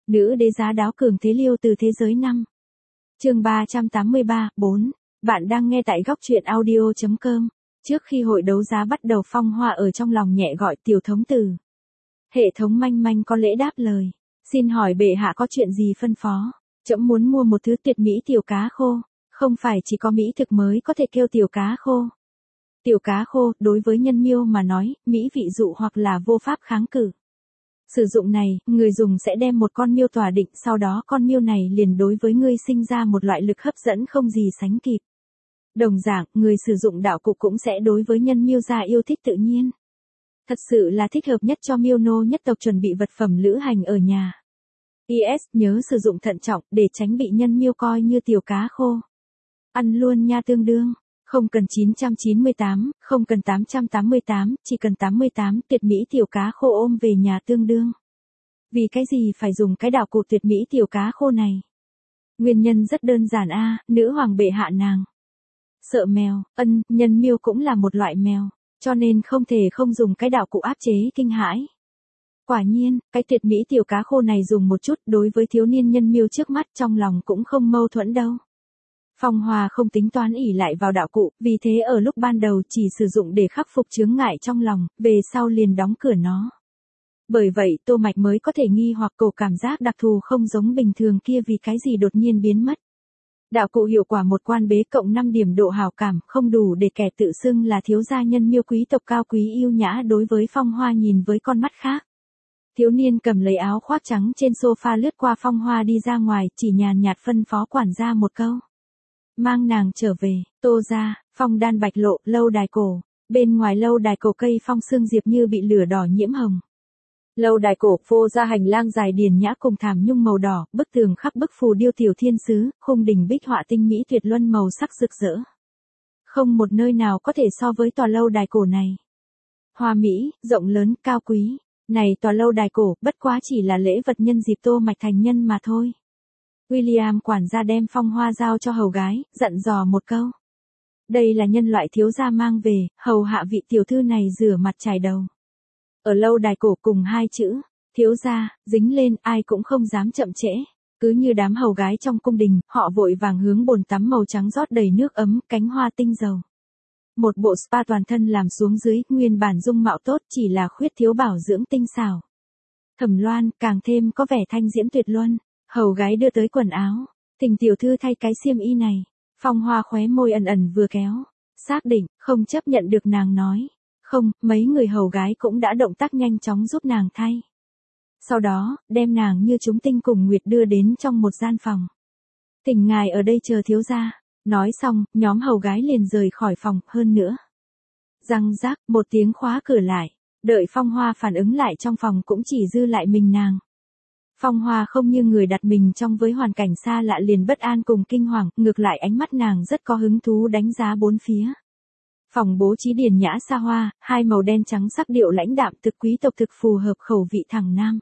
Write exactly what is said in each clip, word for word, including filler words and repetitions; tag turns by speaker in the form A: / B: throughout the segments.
A: Nữ đế giá đáo cường thế liêu từ thế giới năm. Chương ba trăm tám mươi ba, bốn. Bạn đang nghe tại góc truyện audio chấm com. Trước khi hội đấu giá bắt đầu, Phong Hoa ở trong lòng nhẹ gọi tiểu thống tử. Hệ thống manh manh có lễ đáp lời. Xin hỏi bệ hạ có chuyện gì phân phó? Trẫm muốn mua một thứ tuyệt mỹ tiểu cá khô. Không phải chỉ có mỹ thực mới có thể kêu tiểu cá khô. Tiểu cá khô, đối với nhân miêu mà nói, mỹ vị dụ hoặc là vô pháp kháng cự. Sử dụng này, người dùng sẽ đem một con miêu tỏa định, sau đó con miêu này liền đối với ngươi sinh ra một loại lực hấp dẫn không gì sánh kịp. Đồng dạng, người sử dụng đạo cụ cũng sẽ đối với nhân miêu gia yêu thích tự nhiên. Thật sự là thích hợp nhất cho miêu nô nhất tộc chuẩn bị vật phẩm lữ hành ở nhà. pê ét nhớ sử dụng thận trọng để tránh bị nhân miêu coi như tiểu cá khô. Ăn luôn nha tương đương. Không cần chín trăm chín mươi tám, không cần tám trăm tám mươi tám, chỉ cần tám mươi tám, tuyệt mỹ tiểu cá khô ôm về nhà tương đương. Vì cái gì phải dùng cái đạo cụ tuyệt mỹ tiểu cá khô này? Nguyên nhân rất đơn giản a, nữ hoàng bệ hạ nàng sợ mèo, ân, nhân miêu cũng là một loại mèo, cho nên không thể không dùng cái đạo cụ áp chế kinh hãi. Quả nhiên, cái tuyệt mỹ tiểu cá khô này dùng một chút đối với thiếu niên nhân miêu trước mắt trong lòng cũng không mâu thuẫn đâu. Phong Hoa không tính toán ỷ lại vào đạo cụ, vì thế ở lúc ban đầu chỉ sử dụng để khắc phục chướng ngại trong lòng, về sau liền đóng cửa nó. Bởi vậy Tô Mạch mới có thể nghi hoặc cổ cảm giác đặc thù không giống bình thường kia vì cái gì đột nhiên biến mất. Đạo cụ hiệu quả một quan bế cộng năm điểm độ hảo cảm không đủ để kẻ tự xưng là thiếu gia nhân miêu quý tộc cao quý yêu nhã đối với Phong Hoa nhìn với con mắt khác. Thiếu niên cầm lấy áo khoác trắng trên sofa lướt qua Phong Hoa đi ra ngoài, chỉ nhàn nhạt phân phó quản gia một câu. Mang nàng trở về. Tô ra, Phong đan bạch lộ, lâu đài cổ. Bên ngoài lâu đài cổ cây phong xương diệp như bị lửa đỏ nhiễm hồng. Lâu đài cổ phô ra hành lang dài điền nhã cùng thảm nhung màu đỏ, bức tường khắc bức phù điêu tiểu thiên sứ, khung đỉnh bích họa tinh mỹ tuyệt luân màu sắc rực rỡ. Không một nơi nào có thể so với tòa lâu đài cổ này. Hoa mỹ, rộng lớn, cao quý. Này tòa lâu đài cổ, bất quá chỉ là lễ vật nhân dịp Tô Mạch thành nhân mà thôi. William quản gia đem Phong Hoa giao cho hầu gái, dặn dò một câu. Đây là nhân loại thiếu gia mang về, hầu hạ vị tiểu thư này rửa mặt chải đầu. Ở lâu đài cổ cùng hai chữ, thiếu gia, dính lên ai cũng không dám chậm trễ. Cứ như đám hầu gái trong cung đình, họ vội vàng hướng bồn tắm màu trắng rót đầy nước ấm, cánh hoa tinh dầu. Một bộ spa toàn thân làm xuống dưới, nguyên bản dung mạo tốt chỉ là khuyết thiếu bảo dưỡng tinh xảo. Thẩm Loan càng thêm có vẻ thanh diễm tuyệt luân. Hầu gái đưa tới quần áo, thỉnh tiểu thư thay cái xiêm y này. Phong Hoa khóe môi ẩn ẩn vừa kéo, xác định, không chấp nhận được nàng nói. Không, mấy người hầu gái cũng đã động tác nhanh chóng giúp nàng thay. Sau đó, đem nàng như chúng tinh cùng nguyệt đưa đến trong một gian phòng. Thỉnh ngài ở đây chờ thiếu gia. Nói xong, nhóm hầu gái liền rời khỏi phòng, hơn nữa. Răng rác, một tiếng khóa cửa lại, đợi Phong Hoa phản ứng lại trong phòng cũng chỉ dư lại mình nàng. Phong Hoa không như người đặt mình trong với hoàn cảnh xa lạ liền bất an cùng kinh hoàng, ngược lại ánh mắt nàng rất có hứng thú đánh giá bốn phía. Phòng bố trí điền nhã xa hoa, hai màu đen trắng sắc điệu lãnh đạm thực quý tộc thực phù hợp khẩu vị thẳng nam.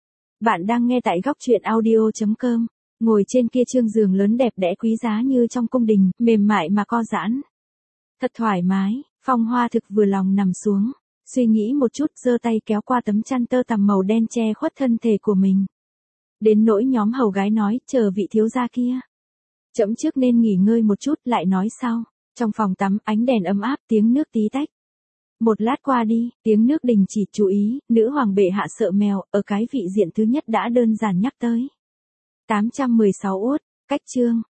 A: Bạn đang nghe tại góc truyện audio chấm com, ngồi trên kia trương giường lớn đẹp đẽ quý giá như trong cung đình, mềm mại mà co giãn. Thật thoải mái, Phong Hoa thực vừa lòng nằm xuống, suy nghĩ một chút giơ tay kéo qua tấm chăn tơ tằm màu đen che khuất thân thể của mình. Đến nỗi nhóm hầu gái nói, chờ vị thiếu gia kia. Chậm trước nên nghỉ ngơi một chút lại nói sau. Trong phòng tắm, ánh đèn ấm áp, tiếng nước tí tách. Một lát qua đi, tiếng nước đình chỉ, chú ý, nữ hoàng bệ hạ sợ mèo, ở cái vị diện thứ nhất đã đơn giản nhắc tới. tám trăm mười sáu uất, cách chương,